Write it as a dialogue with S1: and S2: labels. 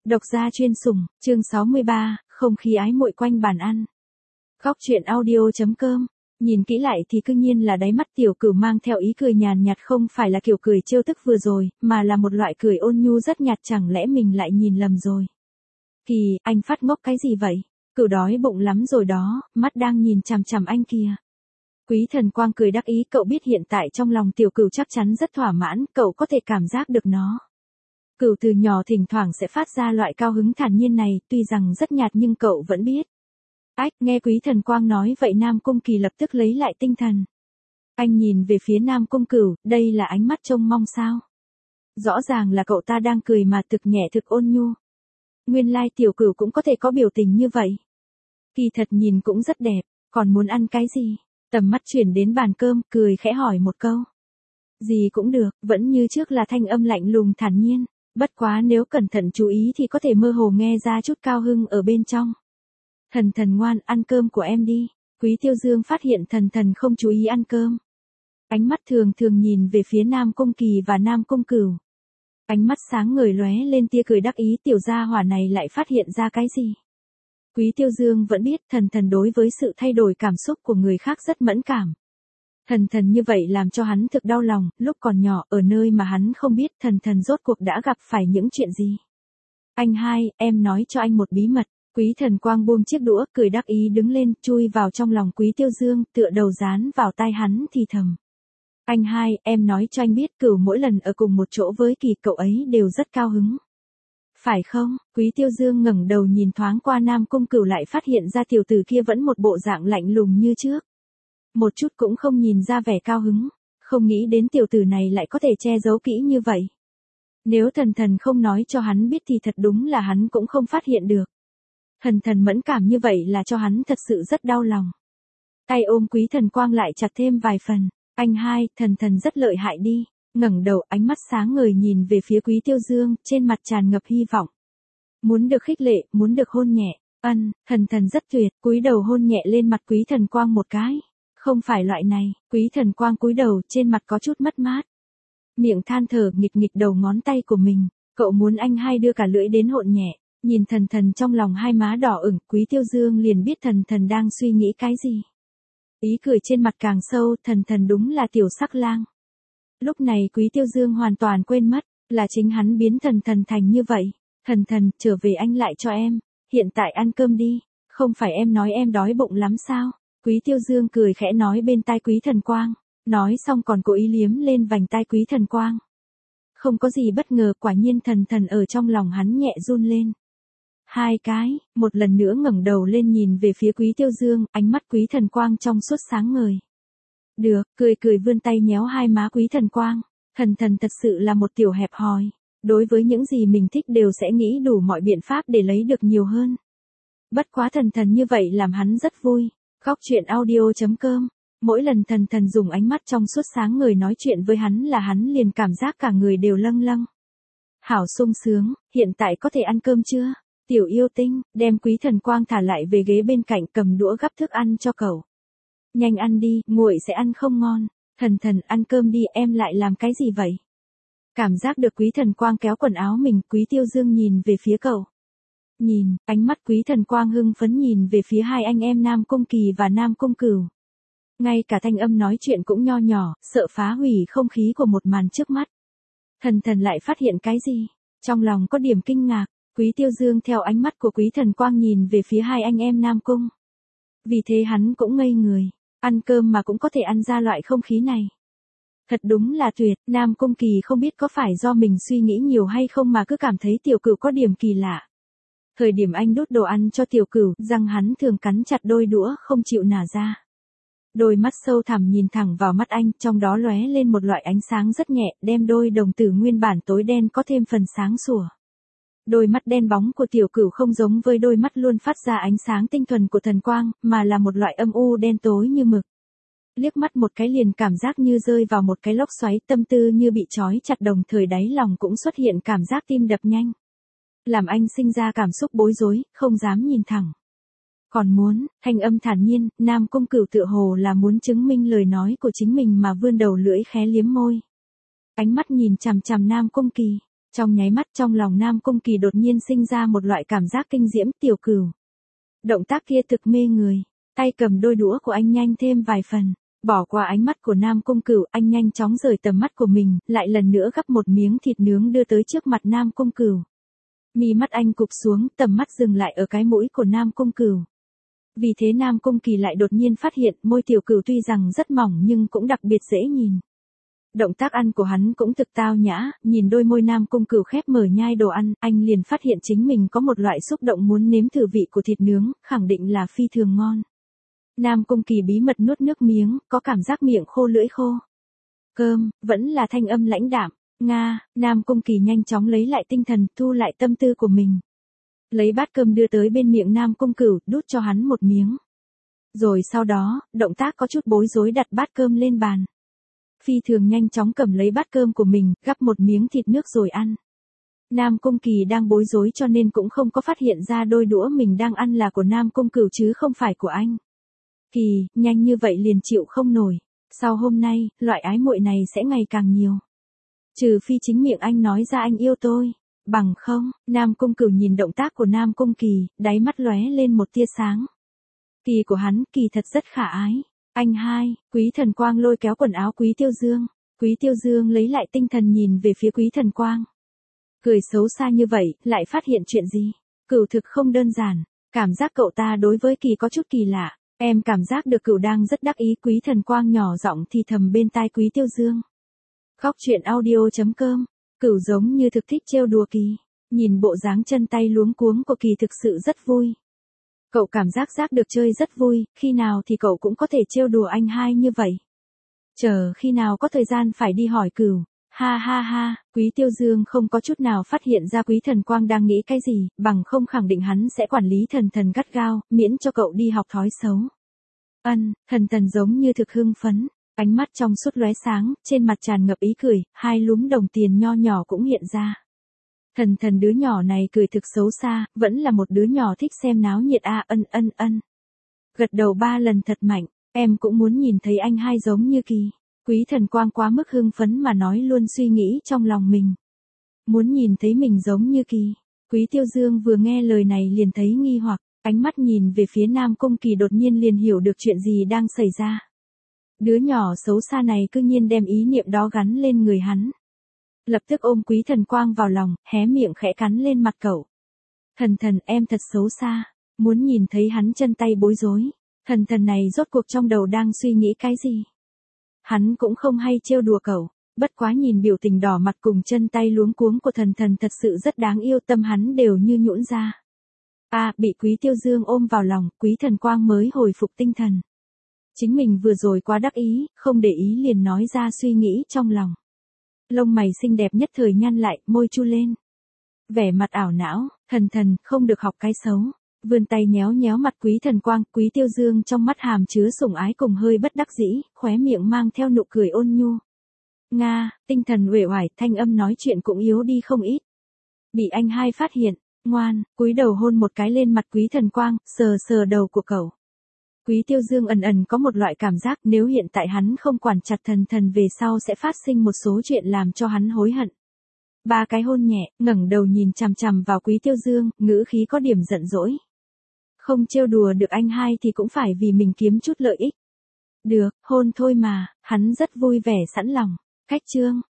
S1: Độc gia chuyên sủng, chương 63, không khí ái muội quanh bàn ăn. Góc truyện audio.com. Nhìn kỹ lại thì cương nhiên là đáy mắt Tiểu Cửu mang theo ý cười nhàn nhạt, không phải là kiểu cười trêu tức vừa rồi, mà là một loại cười ôn nhu rất nhạt, chẳng lẽ mình lại nhìn lầm rồi. Kỳ, anh phát ngốc cái gì vậy? Cửu đói bụng lắm rồi đó, mắt đang nhìn chằm chằm anh kìa. Quý Thần Quang cười đắc ý, cậu biết hiện tại trong lòng Tiểu Cửu chắc chắn rất thỏa mãn, cậu có thể cảm giác được nó. Cửu từ nhỏ thỉnh thoảng sẽ phát ra loại cao hứng thản nhiên này, tuy rằng rất nhạt nhưng cậu vẫn biết. Ách, nghe Quý Thần Quang nói vậy Nam Cung Kỳ lập tức lấy lại tinh thần. Anh nhìn về phía Nam Cung Cửu, đây là ánh mắt trông mong sao? Rõ ràng là cậu ta đang cười mà thực nhẹ thực ôn nhu. Nguyên lai Tiểu Cửu cũng có thể có biểu tình như vậy. Kỳ thật nhìn cũng rất đẹp, còn muốn ăn cái gì? Tầm mắt chuyển đến bàn cơm, cười khẽ hỏi một câu. Gì cũng được, vẫn như trước là thanh âm lạnh lùng thản nhiên. Bất quá nếu cẩn thận chú ý thì có thể mơ hồ nghe ra chút cao hưng ở bên trong. Thần thần ngoan, ăn cơm của em đi. Quý Tiêu Dương phát hiện thần thần không chú ý ăn cơm. Ánh mắt thường thường nhìn về phía Nam Cung Kỳ và Nam Cung Cửu. Ánh mắt sáng ngời lóe lên tia cười đắc ý, tiểu gia hỏa này lại phát hiện ra cái gì. Quý Tiêu Dương vẫn biết thần thần đối với sự thay đổi cảm xúc của người khác rất mẫn cảm. Thần thần như vậy làm cho hắn thực đau lòng, lúc còn nhỏ ở nơi mà hắn không biết thần thần rốt cuộc đã gặp phải những chuyện gì. Anh hai, em nói cho anh một bí mật. Quý Thần Quang buông chiếc đũa, cười đắc ý đứng lên, chui vào trong lòng Quý Tiêu Dương, tựa đầu dán vào tai hắn thì thầm. Anh hai, em nói cho anh biết Cửu mỗi lần ở cùng một chỗ với Kỳ cậu ấy đều rất cao hứng. Phải không? Quý Tiêu Dương ngẩng đầu nhìn thoáng qua Nam Cung Cửu lại phát hiện ra tiểu tử kia vẫn một bộ dạng lạnh lùng như trước. Một chút cũng không nhìn ra vẻ cao hứng, không nghĩ đến tiểu tử này lại có thể che giấu kỹ như vậy. Nếu thần thần không nói cho hắn biết thì thật đúng là hắn cũng không phát hiện được. Thần thần mẫn cảm như vậy là cho hắn thật sự rất đau lòng. Tay ôm Quý Thần Quang lại chặt thêm vài phần. Anh hai, thần thần rất lợi hại đi. Ngẩng đầu, ánh mắt sáng ngời nhìn về phía Quý Tiêu Dương, trên mặt tràn ngập hy vọng. Muốn được khích lệ, muốn được hôn nhẹ. Thần thần rất tuyệt, cúi đầu hôn nhẹ lên mặt Quý Thần Quang một cái. Không phải loại này. Quý Thần Quang cúi đầu, trên mặt có chút mất mát. Miệng than thở, nghịch nghịch đầu ngón tay của mình. Cậu muốn anh hai đưa cả lưỡi đến hôn nhẹ. Nhìn thần thần trong lòng hai má đỏ ửng, Quý Tiêu Dương liền biết thần thần đang suy nghĩ cái gì. Ý cười trên mặt càng sâu, thần thần đúng là tiểu sắc lang. Lúc này Quý Tiêu Dương hoàn toàn quên mất, là chính hắn biến thần thần thành như vậy. Thần thần, trở về anh lại cho em, hiện tại ăn cơm đi, không phải em nói em đói bụng lắm sao? Quý Tiêu Dương cười khẽ nói bên tai Quý Thần Quang, nói xong còn cố ý liếm lên vành tai Quý Thần Quang. Không có gì bất ngờ, quả nhiên thần thần ở trong lòng hắn nhẹ run lên. Hai cái, một lần nữa ngẩng đầu lên nhìn về phía Quý Tiêu Dương, ánh mắt Quý Thần Quang trong suốt sáng ngời. Được, cười cười vươn tay nhéo hai má Quý Thần Quang. Thần thần thật sự là một tiểu hẹp hòi. Đối với những gì mình thích đều sẽ nghĩ đủ mọi biện pháp để lấy được nhiều hơn. Bất quá thần thần như vậy làm hắn rất vui. Góc truyện audio.com. Mỗi lần thần thần dùng ánh mắt trong suốt sáng ngời nói chuyện với hắn là hắn liền cảm giác cả người đều lâng lâng. Hảo sung sướng, hiện tại có thể ăn cơm chưa? Tiểu yêu tinh, đem Quý Thần Quang thả lại về ghế bên cạnh, cầm đũa gắp thức ăn cho cậu. Nhanh ăn đi, nguội sẽ ăn không ngon. Thần thần, ăn cơm đi, em lại làm cái gì vậy? Cảm giác được Quý Thần Quang kéo quần áo mình, Quý Tiêu Dương nhìn về phía cậu. Nhìn, ánh mắt Quý Thần Quang hưng phấn nhìn về phía hai anh em Nam Cung Kỳ và Nam Cung Cửu. Ngay cả thanh âm nói chuyện cũng nho nhỏ, sợ phá hủy không khí của một màn trước mắt. Thần thần lại phát hiện cái gì? Trong lòng có điểm kinh ngạc. Quý Tiêu Dương theo ánh mắt của Quý Thần Quang nhìn về phía hai anh em Nam Cung. Vì thế hắn cũng ngây người, ăn cơm mà cũng có thể ăn ra loại không khí này. Thật đúng là tuyệt, Nam Cung Kỳ không biết có phải do mình suy nghĩ nhiều hay không mà cứ cảm thấy Tiểu Cửu có điểm kỳ lạ. Thời điểm anh đút đồ ăn cho Tiểu Cửu, răng hắn thường cắn chặt đôi đũa không chịu nả ra. Đôi mắt sâu thẳm nhìn thẳng vào mắt anh, trong đó lóe lên một loại ánh sáng rất nhẹ, đem đôi đồng tử nguyên bản tối đen có thêm phần sáng sủa. Đôi mắt đen bóng của Tiểu Cửu không giống với đôi mắt luôn phát ra ánh sáng tinh thuần của Thần Quang, mà là một loại âm u đen tối như mực. Liếc mắt một cái liền cảm giác như rơi vào một cái lốc xoáy, tâm tư như bị trói chặt, đồng thời đáy lòng cũng xuất hiện cảm giác tim đập nhanh. Làm anh sinh ra cảm xúc bối rối, không dám nhìn thẳng. Còn muốn, thanh âm thản nhiên, Nam Cung Cửu tựa hồ là muốn chứng minh lời nói của chính mình mà vươn đầu lưỡi khé liếm môi. Ánh mắt nhìn chằm chằm Nam Cung Kỳ. Trong nháy mắt trong lòng Nam Cung Kỳ đột nhiên sinh ra một loại cảm giác kinh diễm. Tiểu Cửu. Động tác kia thực mê người. Tay cầm đôi đũa của anh nhanh thêm vài phần. Bỏ qua ánh mắt của Nam Cung Cửu, anh nhanh chóng rời tầm mắt của mình, lại lần nữa gắp một miếng thịt nướng đưa tới trước mặt Nam Cung Cửu. Mi mắt anh cụp xuống, tầm mắt dừng lại ở cái mũi của Nam Cung Cửu. Vì thế Nam Cung Kỳ lại đột nhiên phát hiện môi Tiểu Cửu tuy rằng rất mỏng nhưng cũng đặc biệt dễ nhìn. Động tác ăn của hắn cũng thực tao nhã, nhìn đôi môi Nam Cung Cửu khép mở nhai đồ ăn, anh liền phát hiện chính mình có một loại xúc động muốn nếm thử vị của thịt nướng, khẳng định là phi thường ngon. Nam Cung Kỳ bí mật nuốt nước miếng, có cảm giác miệng khô lưỡi khô. Cơm, vẫn là thanh âm lãnh đạm. Nga, Nam Cung Kỳ nhanh chóng lấy lại tinh thần, thu lại tâm tư của mình. Lấy bát cơm đưa tới bên miệng Nam Cung Cửu, đút cho hắn một miếng. Rồi sau đó, động tác có chút bối rối đặt bát cơm lên bàn. Phi thường nhanh chóng cầm lấy bát cơm của mình, gắp một miếng thịt nước rồi ăn. Nam Cung Kỳ đang bối rối cho nên cũng không có phát hiện ra đôi đũa mình đang ăn là của Nam Cung Cửu chứ không phải của anh. Kỳ, nhanh như vậy liền chịu không nổi. Sau hôm nay, loại ái muội này sẽ ngày càng nhiều. Trừ phi chính miệng anh nói ra anh yêu tôi. Bằng không, Nam Cung Cửu nhìn động tác của Nam Cung Kỳ, đáy mắt lóe lên một tia sáng. Kỳ của hắn, Kỳ thật rất khả ái. Anh hai, Quý Thần Quang lôi kéo quần áo Quý Tiêu Dương. Quý Tiêu Dương lấy lại tinh thần nhìn về phía Quý Thần Quang. Cười xấu xa như vậy, lại phát hiện chuyện gì? Cửu thực không đơn giản. Cảm giác cậu ta đối với Kỳ có chút kỳ lạ. Em cảm giác được Cửu đang rất đắc ý. Quý Thần Quang nhỏ giọng thì thầm bên tai Quý Tiêu Dương. Khóc chuyện audio.com. Cửu giống như thực thích trêu đùa Kỳ. Nhìn bộ dáng chân tay luống cuống của Kỳ thực sự rất vui. Cậu cảm giác được chơi rất vui, khi nào thì cậu cũng có thể trêu đùa anh hai như vậy. Chờ khi nào có thời gian phải đi hỏi Cửu. Ha ha ha, Quý Tiêu Dương không có chút nào phát hiện ra Quý Thần Quang đang nghĩ cái gì, bằng không khẳng định hắn sẽ quản lý Thần Thần gắt gao, miễn cho cậu đi học thói xấu. Thần Thần giống như thực hưng phấn, ánh mắt trong suốt lóe sáng, trên mặt tràn ngập ý cười, hai lúm đồng tiền nho nhỏ cũng hiện ra. Thần Thần đứa nhỏ này cười thực xấu xa, vẫn là một đứa nhỏ thích xem náo nhiệt à. Gật đầu 3 lần thật mạnh, em cũng muốn nhìn thấy anh hai giống như Kỳ. Quý Thần Quang quá mức hưng phấn mà nói luôn suy nghĩ trong lòng mình. Muốn nhìn thấy mình giống như Kỳ. Quý Tiêu Dương vừa nghe lời này liền thấy nghi hoặc, ánh mắt nhìn về phía Nam Cung Kỳ đột nhiên liền hiểu được chuyện gì đang xảy ra. Đứa nhỏ xấu xa này cứ nhiên đem ý niệm đó gắn lên người hắn. Lập tức ôm Quý Thần Quang vào lòng, hé miệng khẽ cắn lên mặt cậu. Thần Thần em thật xấu xa, muốn nhìn thấy hắn chân tay bối rối. Thần Thần này rốt cuộc trong đầu đang suy nghĩ cái gì? Hắn cũng không hay trêu đùa cậu, bất quá nhìn biểu tình đỏ mặt cùng chân tay luống cuống của Thần Thần thật sự rất đáng yêu, tâm hắn đều như nhũn ra. Bị Quý Tiêu Dương ôm vào lòng, Quý Thần Quang mới hồi phục tinh thần. Chính mình vừa rồi quá đắc ý, không để ý liền nói ra suy nghĩ trong lòng. Lông mày xinh đẹp nhất thời nhăn lại, môi chu lên. Vẻ mặt ảo não, Thần Thần, không được học cái xấu. Vươn tay nhéo nhéo mặt Quý Thần Quang, Quý Tiêu Dương trong mắt hàm chứa sủng ái cùng hơi bất đắc dĩ, khóe miệng mang theo nụ cười ôn nhu. Nga, tinh thần uể oải, thanh âm nói chuyện cũng yếu đi không ít. Bị anh hai phát hiện, ngoan, cúi đầu hôn một cái lên mặt Quý Thần Quang, sờ sờ đầu của cậu. Quý Tiêu Dương ẩn có một loại cảm giác nếu hiện tại hắn không quản chặt Thần Thần về sau sẽ phát sinh một số chuyện làm cho hắn hối hận. 3 cái hôn nhẹ, ngẩng đầu nhìn chằm chằm vào Quý Tiêu Dương, ngữ khí có điểm giận dỗi. Không trêu đùa được anh hai thì cũng phải vì mình kiếm chút lợi ích. Được, hôn thôi mà, hắn rất vui vẻ sẵn lòng. Khách chương,